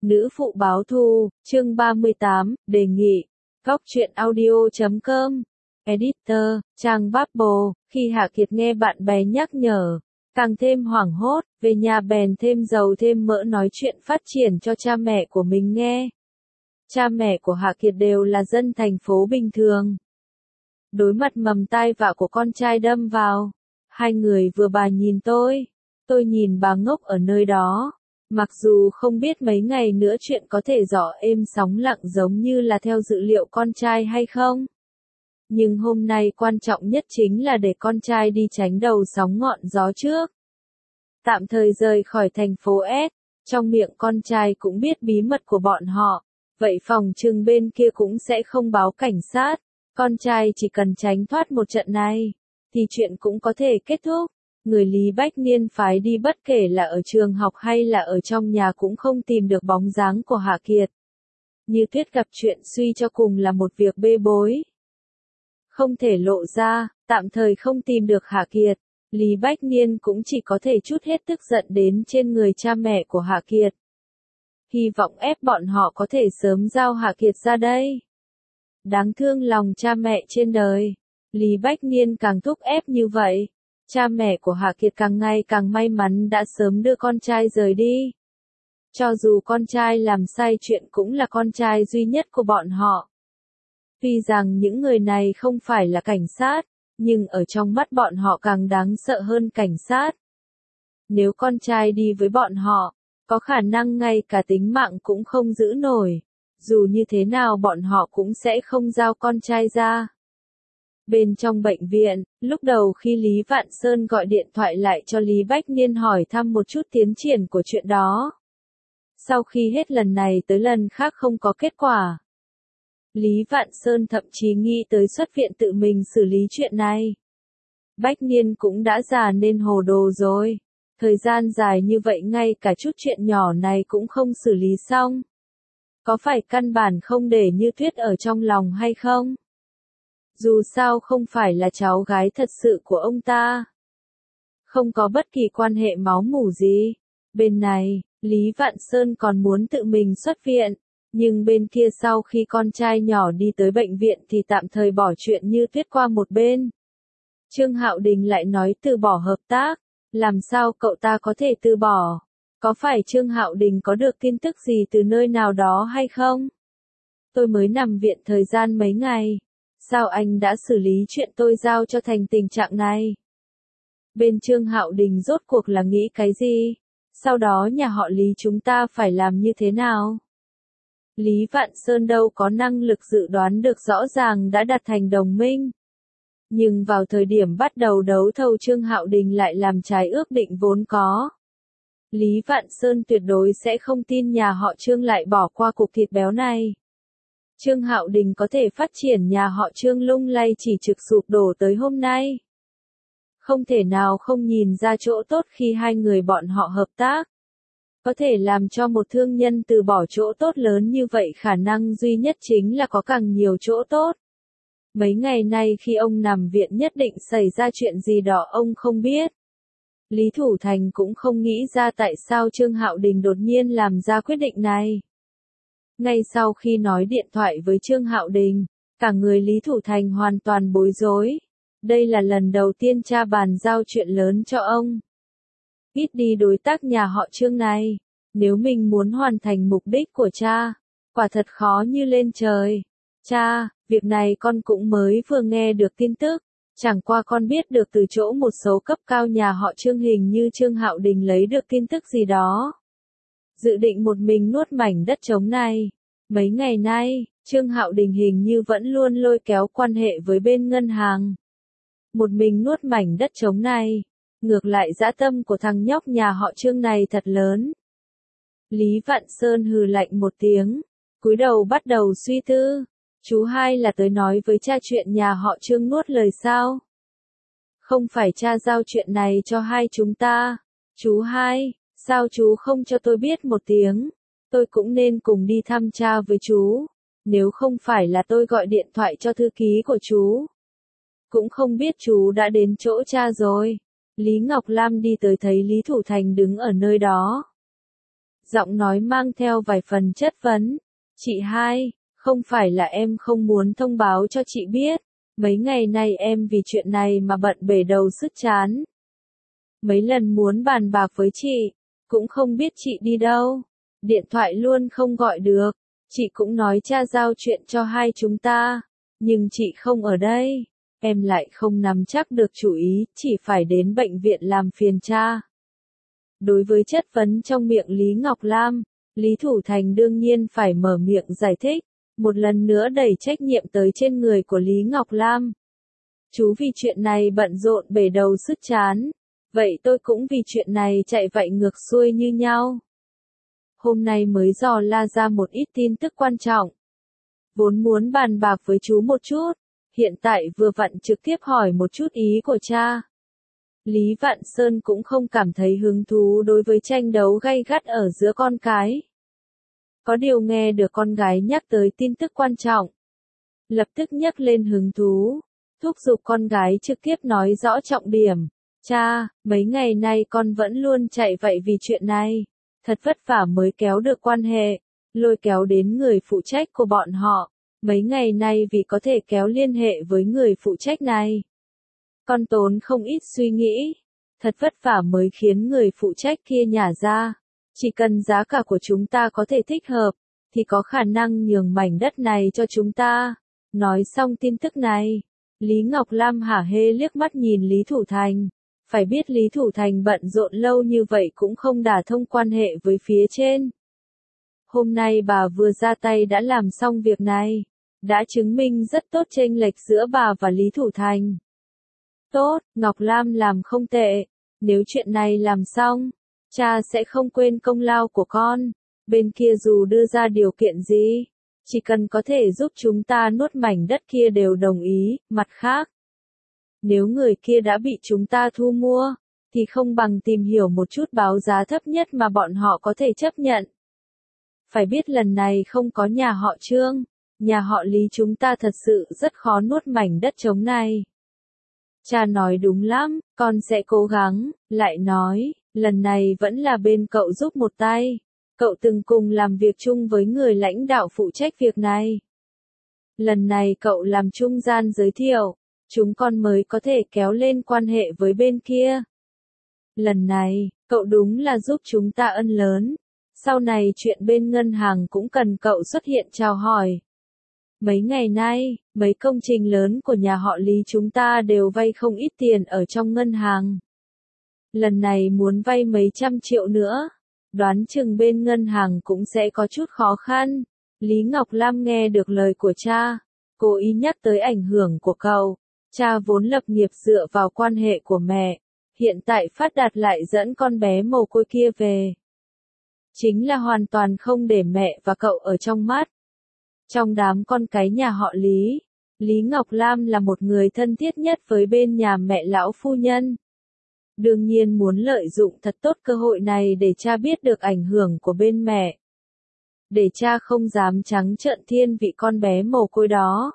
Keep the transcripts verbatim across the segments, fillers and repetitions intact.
Nữ phụ báo thù, chương ba mươi tám, đề nghị. Góc truyện audio chấm com. Editor, trang Bubble. Khi Hạ Kiệt nghe bạn bè nhắc nhở, càng thêm hoảng hốt, về nhà bèn thêm dầu thêm mỡ nói chuyện phát triển cho cha mẹ của mình nghe. Cha mẹ của Hạ Kiệt đều là dân thành phố bình thường. Đối mặt mầm tai vạ của con trai đâm vào, hai người vừa bà nhìn tôi, tôi nhìn bà ngốc ở nơi đó. Mặc dù không biết mấy ngày nữa chuyện có thể rõ êm sóng lặng giống như là theo dự liệu con trai hay không. Nhưng hôm nay quan trọng nhất chính là để con trai đi tránh đầu sóng ngọn gió trước. Tạm thời rời khỏi thành phố S, trong miệng con trai cũng biết bí mật của bọn họ. Vậy phòng trừng bên kia cũng sẽ không báo cảnh sát. Con trai chỉ cần tránh thoát một trận này, thì chuyện cũng có thể kết thúc. Người Lý Bách Niên phái đi bất kể là ở trường học hay là ở trong nhà cũng không tìm được bóng dáng của Hạ Kiệt. Như Tuyết gặp chuyện suy cho cùng là một việc bê bối. Không thể lộ ra, tạm thời không tìm được Hạ Kiệt, Lý Bách Niên cũng chỉ có thể trút hết tức giận đến trên người cha mẹ của Hạ Kiệt. Hy vọng ép bọn họ có thể sớm giao Hạ Kiệt ra đây. Đáng thương lòng cha mẹ trên đời, Lý Bách Niên càng thúc ép như vậy. Cha mẹ của Hạ Kiệt càng ngày càng may mắn đã sớm đưa con trai rời đi. Cho dù con trai làm sai chuyện cũng là con trai duy nhất của bọn họ. Tuy rằng những người này không phải là cảnh sát, nhưng ở trong mắt bọn họ càng đáng sợ hơn cảnh sát. Nếu con trai đi với bọn họ, có khả năng ngay cả tính mạng cũng không giữ nổi. Dù như thế nào bọn họ cũng sẽ không giao con trai ra. Bên trong bệnh viện, lúc đầu khi Lý Vạn Sơn gọi điện thoại lại cho Lý Bách Niên hỏi thăm một chút tiến triển của chuyện đó. Sau khi hết lần này tới lần khác không có kết quả, Lý Vạn Sơn thậm chí nghĩ tới xuất viện tự mình xử lý chuyện này. Bách Niên cũng đã già nên hồ đồ rồi. Thời gian dài như vậy ngay cả chút chuyện nhỏ này cũng không xử lý xong. Có phải căn bản không để Như Tuyết ở trong lòng hay không? Dù sao không phải là cháu gái thật sự của ông ta. Không có bất kỳ quan hệ máu mủ gì. Bên này, Lý Vạn Sơn còn muốn tự mình xuất viện. Nhưng bên kia sau khi con trai nhỏ đi tới bệnh viện thì tạm thời bỏ chuyện Như Tuyết qua một bên. Trương Hạo Đình lại nói từ bỏ hợp tác. Làm sao cậu ta có thể từ bỏ? Có phải Trương Hạo Đình có được tin tức gì từ nơi nào đó hay không? Tôi mới nằm viện thời gian mấy ngày. Sao anh đã xử lý chuyện tôi giao cho thành tình trạng này? Bên Trương Hạo Đình rốt cuộc là nghĩ cái gì? Sau đó nhà họ Lý chúng ta phải làm như thế nào? Lý Vạn Sơn đâu có năng lực dự đoán được rõ ràng đã đặt thành đồng minh. Nhưng vào thời điểm bắt đầu đấu thầu Trương Hạo Đình lại làm trái ước định vốn có. Lý Vạn Sơn tuyệt đối sẽ không tin nhà họ Trương lại bỏ qua cục thịt béo này. Trương Hạo Đình có thể phát triển nhà họ Trương lung lay chỉ trực sụp đổ tới hôm nay. Không thể nào không nhìn ra chỗ tốt khi hai người bọn họ hợp tác. Có thể làm cho một thương nhân từ bỏ chỗ tốt lớn như vậy khả năng duy nhất chính là có càng nhiều chỗ tốt. Mấy ngày nay khi ông nằm viện nhất định xảy ra chuyện gì đó ông không biết. Lý Thủ Thành cũng không nghĩ ra tại sao Trương Hạo Đình đột nhiên làm ra quyết định này. Ngay sau khi nói điện thoại với Trương Hạo Đình, cả người Lý Thủ Thành hoàn toàn bối rối. Đây là lần đầu tiên cha bàn giao chuyện lớn cho ông. Ít đi đối tác nhà họ Trương này, nếu mình muốn hoàn thành mục đích của cha, quả thật khó như lên trời. Cha, việc này con cũng mới vừa nghe được tin tức, chẳng qua con biết được từ chỗ một số cấp cao nhà họ Trương hình như Trương Hạo Đình lấy được tin tức gì đó. Dự định một mình nuốt mảnh đất trống này. Mấy ngày nay, Trương Hạo Đình hình như vẫn luôn lôi kéo quan hệ với bên ngân hàng. Một mình nuốt mảnh đất trống này. Ngược lại dã tâm của thằng nhóc nhà họ Trương này thật lớn. Lý Vạn Sơn hừ lạnh một tiếng, cúi đầu bắt đầu suy tư. Chú hai là tới nói với cha chuyện nhà họ Trương nuốt lời sao? Không phải cha giao chuyện này cho hai chúng ta. Chú hai, sao chú không cho tôi biết một tiếng? Tôi cũng nên cùng đi thăm cha với chú. Nếu không phải là tôi gọi điện thoại cho thư ký của chú, cũng không biết chú đã đến chỗ cha rồi. Lý Ngọc Lam đi tới thấy Lý Thủ Thành đứng ở nơi đó. giọng nói mang theo vài phần chất vấn. Chị hai, không phải là em không muốn thông báo cho chị biết, mấy ngày nay em vì chuyện này mà bận bể đầu sứt trán. Mấy lần muốn bàn bạc với chị, cũng không biết chị đi đâu, điện thoại luôn không gọi được, chị cũng nói cha giao chuyện cho hai chúng ta, nhưng chị không ở đây, em lại không nắm chắc được chủ ý, chỉ phải đến bệnh viện làm phiền cha. Đối với chất vấn trong miệng Lý Ngọc Lam, Lý Thủ Thành đương nhiên phải mở miệng giải thích, một lần nữa đẩy trách nhiệm tới trên người của Lý Ngọc Lam. Chú vì chuyện này bận rộn bể đầu sứt trán, vậy tôi cũng vì chuyện này chạy vậy ngược xuôi như nhau. Hôm nay mới dò la ra một ít tin tức quan trọng. Vốn muốn bàn bạc với chú một chút, hiện tại vừa vặn trực tiếp hỏi một chút ý của cha. Lý Vạn Sơn cũng không cảm thấy hứng thú đối với tranh đấu gay gắt ở giữa con cái. Có điều nghe được con gái nhắc tới tin tức quan trọng, lập tức nhắc lên hứng thú, thúc giục con gái trực tiếp nói rõ trọng điểm. Cha, mấy ngày nay con vẫn luôn chạy vậy vì chuyện này, thật vất vả mới kéo được quan hệ, lôi kéo đến người phụ trách của bọn họ, mấy ngày nay vì có thể kéo liên hệ với người phụ trách này. Con tốn không ít suy nghĩ, thật vất vả mới khiến người phụ trách kia nhả ra, chỉ cần giá cả của chúng ta có thể thích hợp, thì có khả năng nhường mảnh đất này cho chúng ta. Nói xong tin tức này, Lý Ngọc Lam hả hê liếc mắt nhìn Lý Thủ Thành. Phải biết Lý Thủ Thành bận rộn lâu như vậy cũng không đả thông quan hệ với phía trên. Hôm nay bà vừa ra tay đã làm xong việc này, đã chứng minh rất tốt chênh lệch giữa bà và Lý Thủ Thành. Tốt, Ngọc Lam làm không tệ, nếu chuyện này làm xong, cha sẽ không quên công lao của con, bên kia dù đưa ra điều kiện gì, chỉ cần có thể giúp chúng ta nuốt mảnh đất kia đều đồng ý, mặt khác. Nếu người kia đã bị chúng ta thu mua, thì không bằng tìm hiểu một chút báo giá thấp nhất mà bọn họ có thể chấp nhận. Phải biết lần này không có nhà họ Trương, nhà họ Lý chúng ta thật sự rất khó nuốt mảnh đất trống này. Cha nói đúng lắm, con sẽ cố gắng, lại nói, lần này vẫn là bên cậu giúp một tay. Cậu từng cùng làm việc chung với người lãnh đạo phụ trách việc này. Lần này cậu làm trung gian giới thiệu, chúng con mới có thể kéo lên quan hệ với bên kia. Lần này, cậu đúng là giúp chúng ta ân lớn. Sau này chuyện bên ngân hàng cũng cần cậu xuất hiện chào hỏi. Mấy ngày nay, mấy công trình lớn của nhà họ Lý chúng ta đều vay không ít tiền ở trong ngân hàng. Lần này muốn vay mấy trăm triệu nữa, đoán chừng bên ngân hàng cũng sẽ có chút khó khăn. Lý Ngọc Lam nghe được lời của cha, cố ý nhắc tới ảnh hưởng của cậu. Cha vốn lập nghiệp dựa vào quan hệ của mẹ, hiện tại phát đạt lại dẫn con bé mồ côi kia về. Chính là hoàn toàn không để mẹ và cậu ở trong mắt. Trong đám con cái nhà họ Lý, Lý Ngọc Lam là một người thân thiết nhất với bên nhà mẹ lão phu nhân. Đương nhiên muốn lợi dụng thật tốt cơ hội này để cha biết được ảnh hưởng của bên mẹ. Để cha không dám trắng trợn thiên vị con bé mồ côi đó.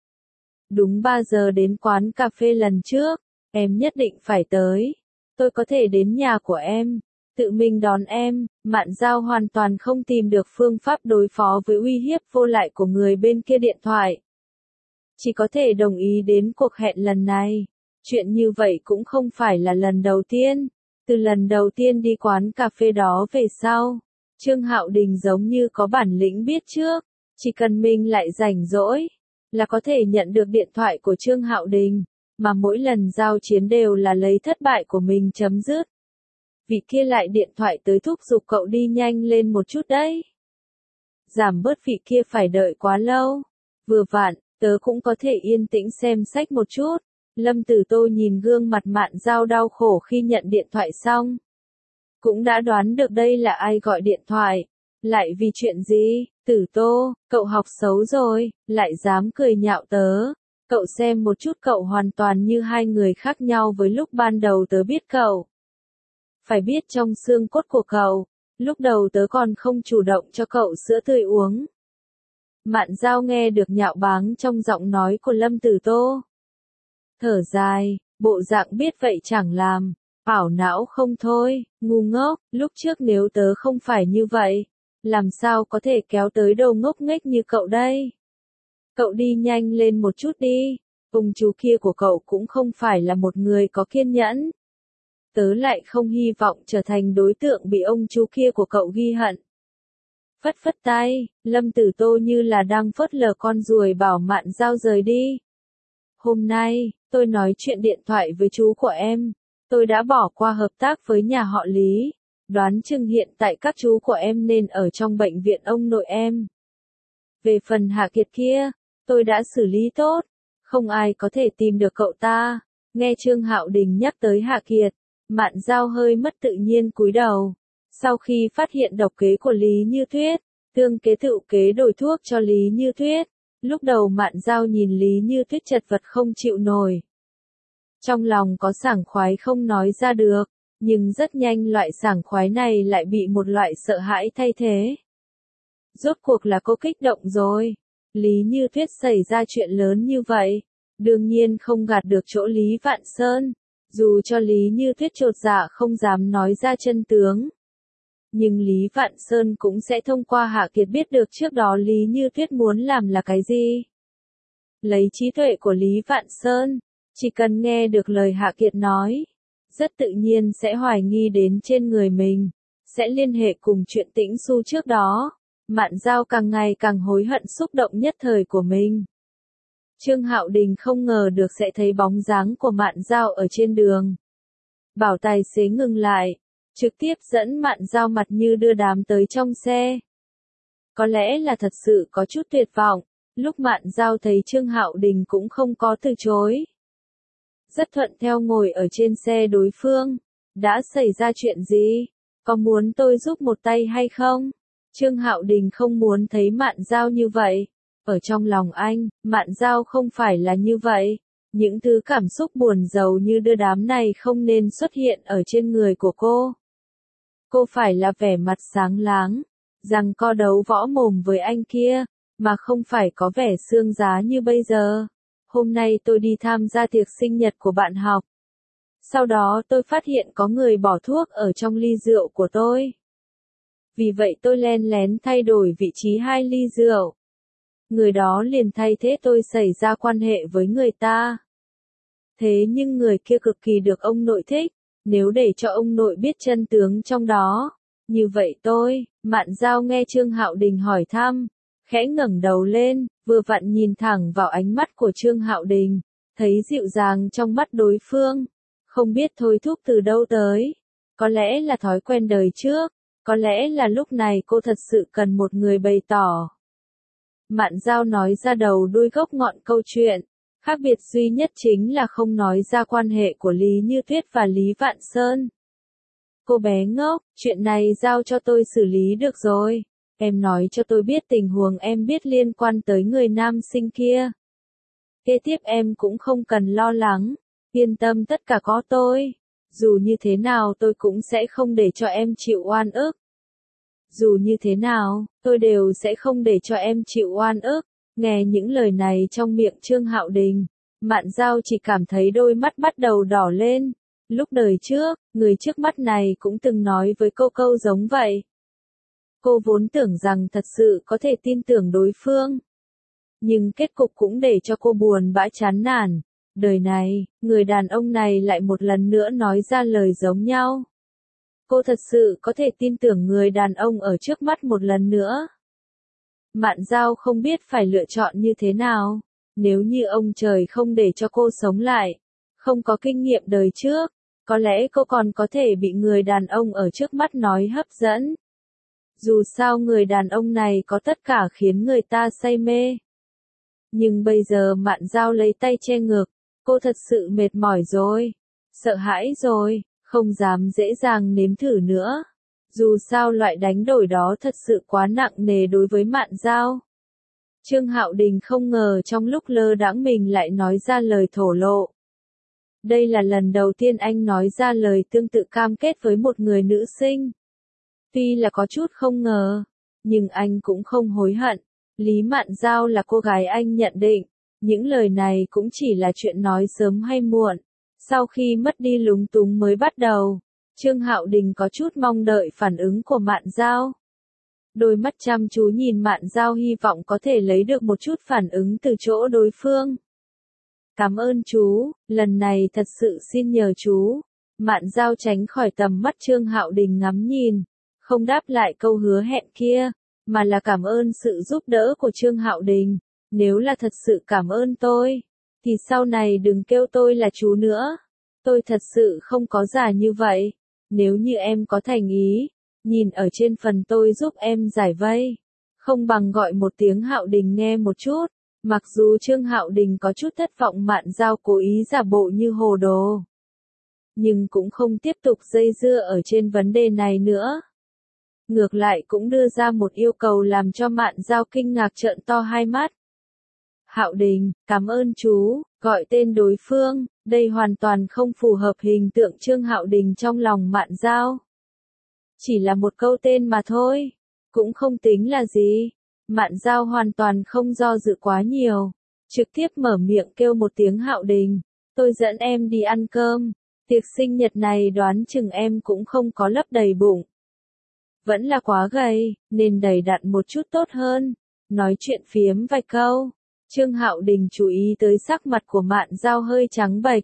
Đúng ba giờ đến quán cà phê lần trước, em nhất định phải tới. Tôi có thể đến nhà của em, tự mình đón em. Mạn Giao hoàn toàn không tìm được phương pháp đối phó với uy hiếp vô lại của người bên kia điện thoại. Chỉ có thể đồng ý đến cuộc hẹn lần này. Chuyện như vậy cũng không phải là lần đầu tiên. Từ lần đầu tiên đi quán cà phê đó về sau, Trương Hạo Đình giống như có bản lĩnh biết trước, chỉ cần mình lại rảnh rỗi, là có thể nhận được điện thoại của Trương Hạo Đình, mà mỗi lần giao chiến đều là lấy thất bại của mình chấm dứt. Vị kia lại điện thoại tới thúc giục cậu đi nhanh lên một chút đấy. Giảm bớt vị kia phải đợi quá lâu. Vừa vặn, tớ cũng có thể yên tĩnh xem sách một chút. Lâm Tử Tô nhìn gương mặt Mạn Giao đau khổ khi nhận điện thoại xong. Cũng đã đoán được đây là ai gọi điện thoại. Lại vì chuyện gì? Tử Tô, cậu học xấu rồi, lại dám cười nhạo tớ. Cậu xem một chút, cậu hoàn toàn như hai người khác nhau với lúc ban đầu tớ biết cậu. Phải biết trong xương cốt của cậu, lúc đầu tớ còn không chủ động cho cậu sữa tươi uống. Mạn Giao nghe được nhạo báng trong giọng nói của Lâm Tử Tô. Thở dài, bộ dạng biết vậy chẳng làm, Ảo não không thôi, ngu ngốc, lúc trước nếu tớ không phải như vậy, làm sao có thể kéo tới đồ ngốc nghếch như cậu đây? Cậu đi nhanh lên một chút đi, ông chú kia của cậu cũng không phải là một người có kiên nhẫn. Tớ lại không hy vọng trở thành đối tượng bị ông chú kia của cậu ghi hận. Phất phất tay, Lâm Tử Tô như là đang phớt lờ con ruồi bảo Mạn Giao rời đi. Hôm nay, tôi nói chuyện điện thoại với chú của em. Tôi đã bỏ qua hợp tác với nhà họ Lý. Đoán chừng hiện tại các chú của em nên ở trong bệnh viện ông nội em. Về phần Hạ Kiệt kia, tôi đã xử lý tốt. Không ai có thể tìm được cậu ta. Nghe Trương Hạo Đình nhắc tới Hạ Kiệt, Mạn Giao hơi mất tự nhiên cúi đầu. Sau khi phát hiện độc kế của Lý Như Tuyết, tương kế tự kế đổi thuốc cho Lý Như Tuyết, lúc đầu Mạn Giao nhìn Lý Như Tuyết chật vật không chịu nổi. Trong lòng có sảng khoái không nói ra được, nhưng rất nhanh loại sảng khoái này lại bị một loại sợ hãi thay thế. Rốt cuộc là cô kích động rồi. Lý Như Tuyết xảy ra chuyện lớn như vậy, đương nhiên không gạt được chỗ Lý Vạn Sơn, dù cho Lý Như Tuyết chột dạ không dám nói ra chân tướng. Nhưng Lý Vạn Sơn cũng sẽ thông qua Hạ Kiệt biết được trước đó Lý Như Tuyết muốn làm là cái gì. Lấy trí tuệ của Lý Vạn Sơn, chỉ cần nghe được lời Hạ Kiệt nói, rất tự nhiên sẽ hoài nghi đến trên người mình, sẽ liên hệ cùng chuyện Tĩnh Xu trước đó. Mạn Giao càng ngày càng hối hận xúc động nhất thời của mình. Trương Hạo Đình không ngờ được sẽ thấy bóng dáng của Mạn Giao ở trên đường. Bảo tài xế ngừng lại, trực tiếp dẫn Mạn Giao mặt như đưa đám tới trong xe. Có lẽ là thật sự có chút tuyệt vọng, lúc Mạn Giao thấy Trương Hạo Đình cũng không có từ chối. Rất thuận theo ngồi ở trên xe đối phương. Đã xảy ra chuyện gì? Có muốn tôi giúp một tay hay không? Trương Hạo Đình không muốn thấy Mạn Giao như vậy. Ở trong lòng anh, Mạn Giao không phải là như vậy. Những thứ cảm xúc buồn rầu như đưa đám này không nên xuất hiện ở trên người của cô. Cô phải là vẻ mặt sáng láng, rằng co đấu võ mồm với anh kia, mà không phải có vẻ xương giá như bây giờ. Hôm nay tôi đi tham gia tiệc sinh nhật của bạn học. Sau đó tôi phát hiện có người bỏ thuốc ở trong ly rượu của tôi. Vì vậy tôi len lén thay đổi vị trí hai ly rượu. Người đó liền thay thế tôi xảy ra quan hệ với người ta. Thế nhưng người kia cực kỳ được ông nội thích, nếu để cho ông nội biết chân tướng trong đó. Như vậy tôi, Mạn Giao nghe Trương Hạo Đình hỏi thăm, khẽ ngẩng đầu lên, vừa vặn nhìn thẳng vào ánh mắt của Trương Hạo Đình, thấy dịu dàng trong mắt đối phương. Không biết thôi thúc từ đâu tới. Có lẽ là thói quen đời trước, có lẽ là lúc này cô thật sự cần một người bày tỏ. Mạn Giao nói ra đầu đuôi gốc ngọn câu chuyện. Khác biệt duy nhất chính là không nói ra quan hệ của Lý Như Tuyết và Lý Vạn Sơn. Cô bé ngốc, chuyện này giao cho tôi xử lý được rồi. Em nói cho tôi biết tình huống em biết liên quan tới người nam sinh kia. Kế tiếp em cũng không cần lo lắng. Yên tâm, tất cả có tôi. Dù như thế nào tôi cũng sẽ không để cho em chịu oan ức. Dù như thế nào, tôi đều sẽ không để cho em chịu oan ức. Nghe những lời này trong miệng Trương Hạo Đình, Mạn Giao chỉ cảm thấy đôi mắt bắt đầu đỏ lên. Lúc đời trước, người trước mắt này cũng từng nói với cô câu giống vậy. Cô vốn tưởng rằng thật sự có thể tin tưởng đối phương. Nhưng kết cục cũng để cho cô buồn bã chán nản. Đời này, người đàn ông này lại một lần nữa nói ra lời giống nhau. Cô thật sự có thể tin tưởng người đàn ông ở trước mắt một lần nữa. Mạn Giao không biết phải lựa chọn như thế nào. Nếu như ông trời không để cho cô sống lại, không có kinh nghiệm đời trước, có lẽ cô còn có thể bị người đàn ông ở trước mắt nói hấp dẫn. Dù sao người đàn ông này có tất cả khiến người ta say mê. Nhưng bây giờ Mạn Giao lấy tay che ngực, cô thật sự mệt mỏi rồi, sợ hãi rồi, không dám dễ dàng nếm thử nữa. Dù sao loại đánh đổi đó thật sự quá nặng nề đối với Mạn Giao. Trương Hạo Đình không ngờ trong lúc lơ đãng mình lại nói ra lời thổ lộ. Đây là lần đầu tiên anh nói ra lời tương tự cam kết với một người nữ sinh. Tuy là có chút không ngờ, nhưng anh cũng không hối hận. Lý Mạn Giao là cô gái anh nhận định, những lời này cũng chỉ là chuyện nói sớm hay muộn. Sau khi mất đi lúng túng mới bắt đầu, Trương Hạo Đình có chút mong đợi phản ứng của Mạn Dao. Đôi mắt chăm chú nhìn Mạn Dao hy vọng có thể lấy được một chút phản ứng từ chỗ đối phương. Cảm ơn chú, lần này thật sự xin nhờ chú. Mạn Dao tránh khỏi tầm mắt Trương Hạo Đình ngắm nhìn, không đáp lại câu hứa hẹn kia, mà là cảm ơn sự giúp đỡ của Trương Hạo Đình. Nếu là thật sự cảm ơn tôi, thì sau này đừng kêu tôi là chú nữa. Tôi thật sự không có giả như vậy. Nếu như em có thành ý, nhìn ở trên phần tôi giúp em giải vây, không bằng gọi một tiếng Hạo Đình nghe một chút. Mặc dù Trương Hạo Đình có chút thất vọng Mạn Dao cố ý giả bộ như hồ đồ, nhưng cũng không tiếp tục dây dưa ở trên vấn đề này nữa. Ngược lại cũng đưa ra một yêu cầu làm cho Mạn Dao kinh ngạc trợn to hai mắt. Hạo Đình, cảm ơn chú, gọi tên đối phương, đây hoàn toàn không phù hợp hình tượng Trương Hạo Đình trong lòng Mạn Dao. Chỉ là một câu tên mà thôi, cũng không tính là gì. Mạn Dao hoàn toàn không do dự quá nhiều, trực tiếp mở miệng kêu một tiếng Hạo Đình, tôi dẫn em đi ăn cơm, tiệc sinh nhật này đoán chừng em cũng không có lấp đầy bụng. Vẫn là quá gầy, nên đầy đặn một chút tốt hơn. Nói chuyện phiếm vài câu, Trương Hạo Đình chú ý tới sắc mặt của Mạn Dao hơi trắng bệch.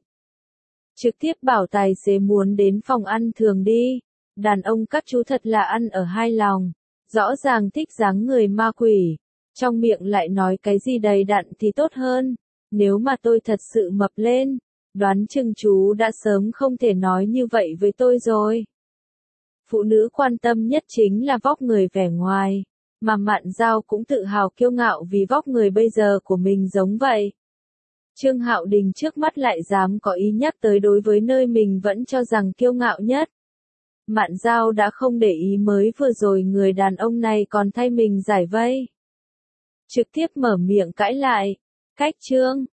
Trực tiếp bảo tài xế muốn đến phòng ăn thường đi, đàn ông các chú thật là ăn ở hai lòng. Rõ ràng thích dáng người ma quỷ, trong miệng lại nói cái gì đầy đặn thì tốt hơn. Nếu mà tôi thật sự mập lên, đoán chừng chú đã sớm không thể nói như vậy với tôi rồi. Phụ nữ quan tâm nhất chính là vóc người vẻ ngoài, mà Mạn Dao cũng tự hào kiêu ngạo vì vóc người bây giờ của mình giống vậy. Trương Hạo Đình trước mắt lại dám có ý nhắc tới đối với nơi mình vẫn cho rằng kiêu ngạo nhất. Mạn Dao đã không để ý mới vừa rồi người đàn ông này còn thay mình giải vây. Trực tiếp mở miệng cãi lại. Cách Trương,